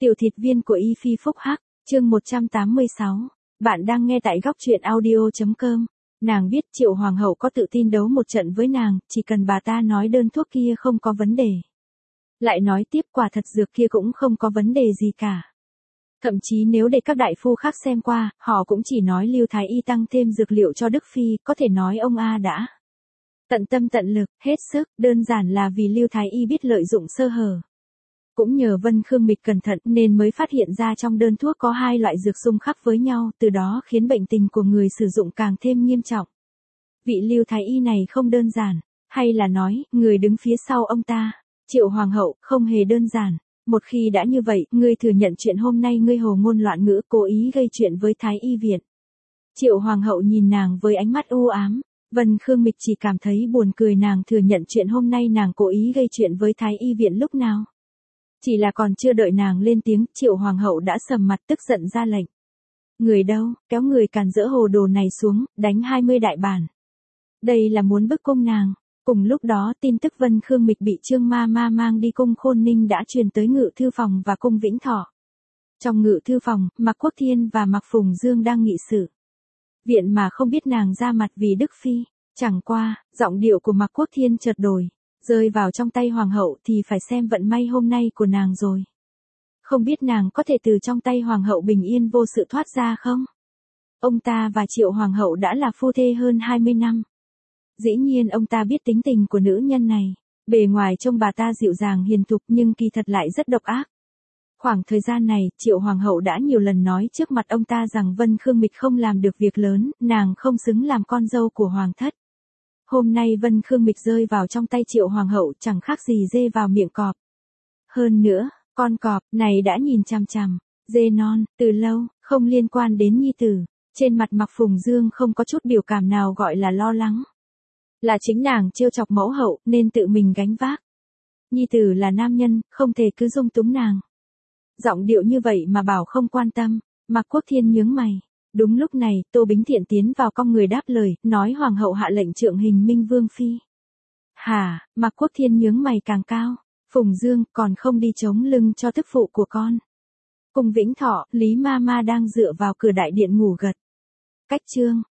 Tiểu thịt viên của Y Phi Phúc Hắc, chương 186. Bạn đang nghe tại góc truyện audio.com. Nàng biết Triệu Hoàng hậu có tự tin đấu một trận với nàng, chỉ cần bà ta nói đơn thuốc kia không có vấn đề. Lại nói tiếp quả thật dược kia cũng không có vấn đề gì cả. Thậm chí nếu để các đại phu khác xem qua, họ cũng chỉ nói Lưu Thái Y tăng thêm dược liệu cho Đức Phi, có thể nói ông A đã tận tâm tận lực, hết sức, đơn giản là vì Lưu Thái Y biết lợi dụng sơ hở. Cũng nhờ Vân Khương Mịch cẩn thận nên mới phát hiện ra trong đơn thuốc có hai loại dược xung khắc với nhau, từ đó khiến bệnh tình của người sử dụng càng thêm nghiêm trọng. Vị Lưu Thái Y này không đơn giản, hay là nói, người đứng phía sau ông ta, Triệu Hoàng hậu, không hề đơn giản. Một khi đã như vậy, ngươi thừa nhận chuyện hôm nay ngươi hồ ngôn loạn ngữ cố ý gây chuyện với Thái Y viện. Triệu Hoàng hậu nhìn nàng với ánh mắt u ám, Vân Khương Mịch chỉ cảm thấy buồn cười, nàng thừa nhận chuyện hôm nay nàng cố ý gây chuyện với Thái Y viện lúc nào. Chỉ là còn chưa đợi nàng lên tiếng, Triệu Hoàng hậu đã sầm mặt tức giận ra lệnh. Người đâu, kéo người càn rỡ hồ đồ này xuống, đánh 20 đại bản. Đây là muốn bức cung nàng. Cùng lúc đó tin tức Vân Khương Mịch bị Trương Ma Ma mang đi cung Khôn Ninh đã truyền tới Ngự Thư Phòng và cung Vĩnh Thọ. Trong Ngự Thư Phòng, Mạc Quốc Thiên và Mạc Phùng Dương đang nghị sự. Viện mà không biết nàng ra mặt vì Đức Phi. Chẳng qua, giọng điệu của Mạc Quốc Thiên chợt đổi. Rơi vào trong tay Hoàng hậu thì phải xem vận may hôm nay của nàng rồi. Không biết nàng có thể từ trong tay Hoàng hậu bình yên vô sự thoát ra không? Ông ta và Triệu Hoàng hậu đã là phu thê hơn 20 năm. Dĩ nhiên ông ta biết tính tình của nữ nhân này. Bề ngoài trông bà ta dịu dàng hiền thục nhưng kỳ thật lại rất độc ác. Khoảng thời gian này, Triệu Hoàng hậu đã nhiều lần nói trước mặt ông ta rằng Vân Khương Mịch không làm được việc lớn, nàng không xứng làm con dâu của Hoàng thất. Hôm nay Vân Khương Mịch rơi vào trong tay Triệu Hoàng hậu chẳng khác gì dê vào miệng cọp. Hơn nữa, con cọp này đã nhìn chằm chằm dê non từ lâu, không liên quan đến nhi tử. Trên mặt Mạc Phùng Dương không có chút biểu cảm nào gọi là lo lắng. Là chính nàng trêu chọc mẫu hậu nên tự mình gánh vác. Nhi tử là nam nhân, không thể cứ dung túng nàng. Giọng điệu như vậy mà bảo không quan tâm, Mạc Quốc Thiên nhướng mày. Đúng lúc này, Tô Bính Thiện tiến vào cong người đáp lời, nói Hoàng hậu hạ lệnh trượng hình Minh Vương Phi. Hả, Mạc Quốc Thiên nhướng mày càng cao. Phùng Dương còn không đi chống lưng cho tức phụ của con. Cùng Vĩnh Thọ, Lý Ma Ma đang dựa vào cửa đại điện ngủ gật. Cách chương.